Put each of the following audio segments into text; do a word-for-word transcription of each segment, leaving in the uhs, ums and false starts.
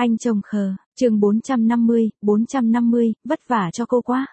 Anh chồng khờ, chương bốn trăm năm mươi, bốn trăm năm mươi, vất vả cho cô quá.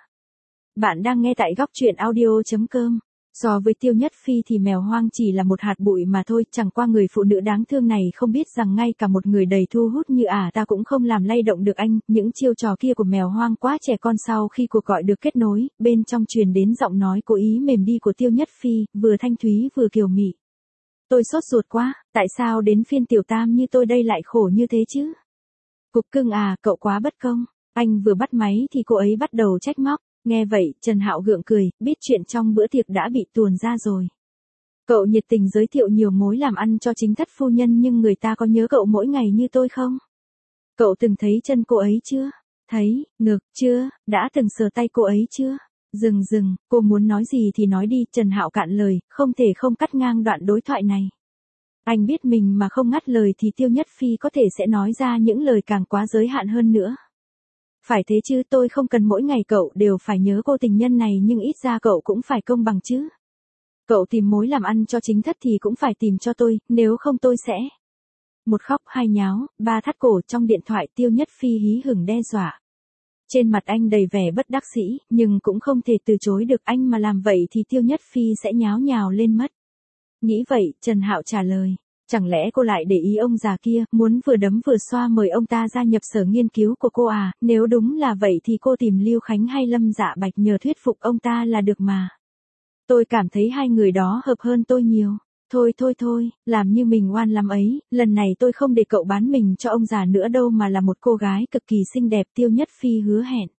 Bạn đang nghe tại góc truyện audio.com. So với Tiêu Nhất Phi thì mèo hoang chỉ là một hạt bụi mà thôi, chẳng qua người phụ nữ đáng thương này không biết rằng ngay cả một người đầy thu hút như ả ta cũng không làm lay động được anh. Những chiêu trò kia của mèo hoang quá trẻ con. Sau khi cuộc gọi được kết nối, bên trong truyền đến giọng nói cố ý mềm đi của Tiêu Nhất Phi, vừa thanh thúy vừa kiều mị. Tôi sốt ruột quá, tại sao đến phiên tiểu tam như tôi đây lại khổ như thế chứ? Cục cưng à, cậu quá bất công. Anh vừa bắt máy thì cô ấy bắt đầu trách móc. Nghe vậy, Trần Hạo gượng cười, biết chuyện trong bữa tiệc đã bị tuồn ra rồi. Cậu nhiệt tình giới thiệu nhiều mối làm ăn cho chính thất phu nhân, nhưng người ta có nhớ cậu mỗi ngày như tôi không? Cậu từng thấy chân cô ấy chưa? Thấy, ngực, chưa? Đã từng sờ tay cô ấy chưa? Dừng dừng, cô muốn nói gì thì nói đi. Trần Hạo cạn lời, không thể không cắt ngang đoạn đối thoại này. Anh biết mình mà không ngắt lời thì Tiêu Nhất Phi có thể sẽ nói ra những lời càng quá giới hạn hơn nữa. Phải thế chứ, tôi không cần mỗi ngày cậu đều phải nhớ cô tình nhân này, nhưng ít ra cậu cũng phải công bằng chứ. Cậu tìm mối làm ăn cho chính thất thì cũng phải tìm cho tôi, nếu không tôi sẽ... Một khóc hai nháo, ba thắt cổ. Trong điện thoại Tiêu Nhất Phi hí hửng đe dọa. Trên mặt anh đầy vẻ bất đắc dĩ, nhưng cũng không thể từ chối được, anh mà làm vậy thì Tiêu Nhất Phi sẽ nháo nhào lên mất. Nghĩ vậy, Trần Hạo trả lời. Chẳng lẽ cô lại để ý ông già kia, muốn vừa đấm vừa xoa mời ông ta gia nhập sở nghiên cứu của cô à? Nếu đúng là vậy thì cô tìm Lưu Khánh hay Lâm Dạ Bạch nhờ thuyết phục ông ta là được mà. Tôi cảm thấy hai người đó hợp hơn tôi nhiều. Thôi thôi thôi, làm như mình ngoan lắm ấy, lần này tôi không để cậu bán mình cho ông già nữa đâu, mà là một cô gái cực kỳ xinh đẹp, Tiêu Nhất Phi hứa hẹn.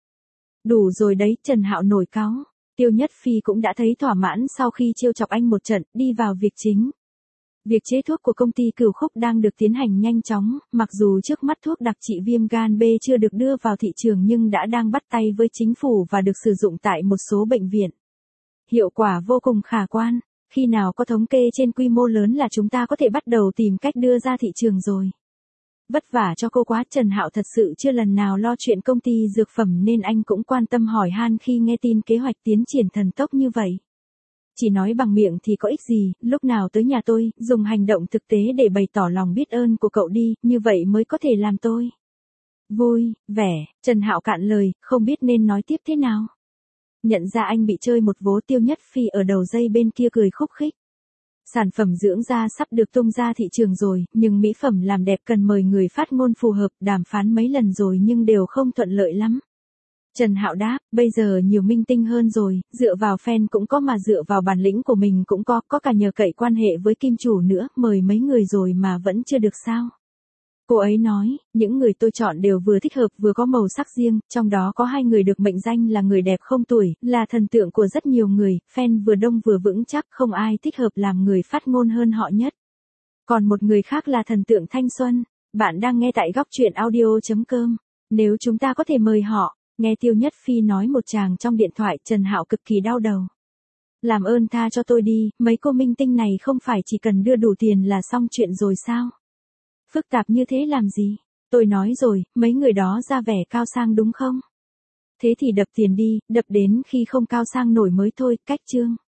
Đủ rồi đấy, Trần Hạo nổi cáu. Tiêu Nhất Phi cũng đã thấy thỏa mãn sau khi trêu chọc anh một trận, đi vào việc chính. Việc chế thuốc của công ty Cửu Khúc đang được tiến hành nhanh chóng, mặc dù trước mắt thuốc đặc trị viêm gan B chưa được đưa vào thị trường nhưng đã đang bắt tay với chính phủ và được sử dụng tại một số bệnh viện. Hiệu quả vô cùng khả quan, khi nào có thống kê trên quy mô lớn là chúng ta có thể bắt đầu tìm cách đưa ra thị trường rồi. Vất vả cho cô quá. Trần Hạo thật sự chưa lần nào lo chuyện công ty dược phẩm nên anh cũng quan tâm hỏi han khi nghe tin kế hoạch tiến triển thần tốc như vậy. Chỉ nói bằng miệng thì có ích gì, lúc nào tới nhà tôi, dùng hành động thực tế để bày tỏ lòng biết ơn của cậu đi, như vậy mới có thể làm tôi vui, vẻ. Trần Hạo cạn lời, không biết nên nói tiếp thế nào. Nhận ra anh bị chơi một vố, Tiêu Nhất Phi ở đầu dây bên kia cười khúc khích. Sản phẩm dưỡng da sắp được tung ra thị trường rồi, nhưng mỹ phẩm làm đẹp cần mời người phát ngôn phù hợp, đàm phán mấy lần rồi nhưng đều không thuận lợi lắm. Trần Hạo đáp, bây giờ nhiều minh tinh hơn rồi, dựa vào fan cũng có mà dựa vào bản lĩnh của mình cũng có, có cả nhờ cậy quan hệ với kim chủ nữa, mời mấy người rồi mà vẫn chưa được sao. Cô ấy nói, những người tôi chọn đều vừa thích hợp vừa có màu sắc riêng, trong đó có hai người được mệnh danh là người đẹp không tuổi, là thần tượng của rất nhiều người, fan vừa đông vừa vững chắc, không ai thích hợp làm người phát ngôn hơn họ nhất. Còn một người khác là thần tượng thanh xuân. Bạn đang nghe tại góc truyện audio.com. Nếu chúng ta có thể mời họ. Nghe Tiêu Nhất Phi nói một tràng trong điện thoại, Trần Hạo cực kỳ đau đầu. Làm ơn tha cho tôi đi, mấy cô minh tinh này không phải chỉ cần đưa đủ tiền là xong chuyện rồi sao? Phức tạp như thế làm gì? Tôi nói rồi, mấy người đó ra vẻ cao sang đúng không? Thế thì đập tiền đi, đập đến khi không cao sang nổi mới thôi, cách chương.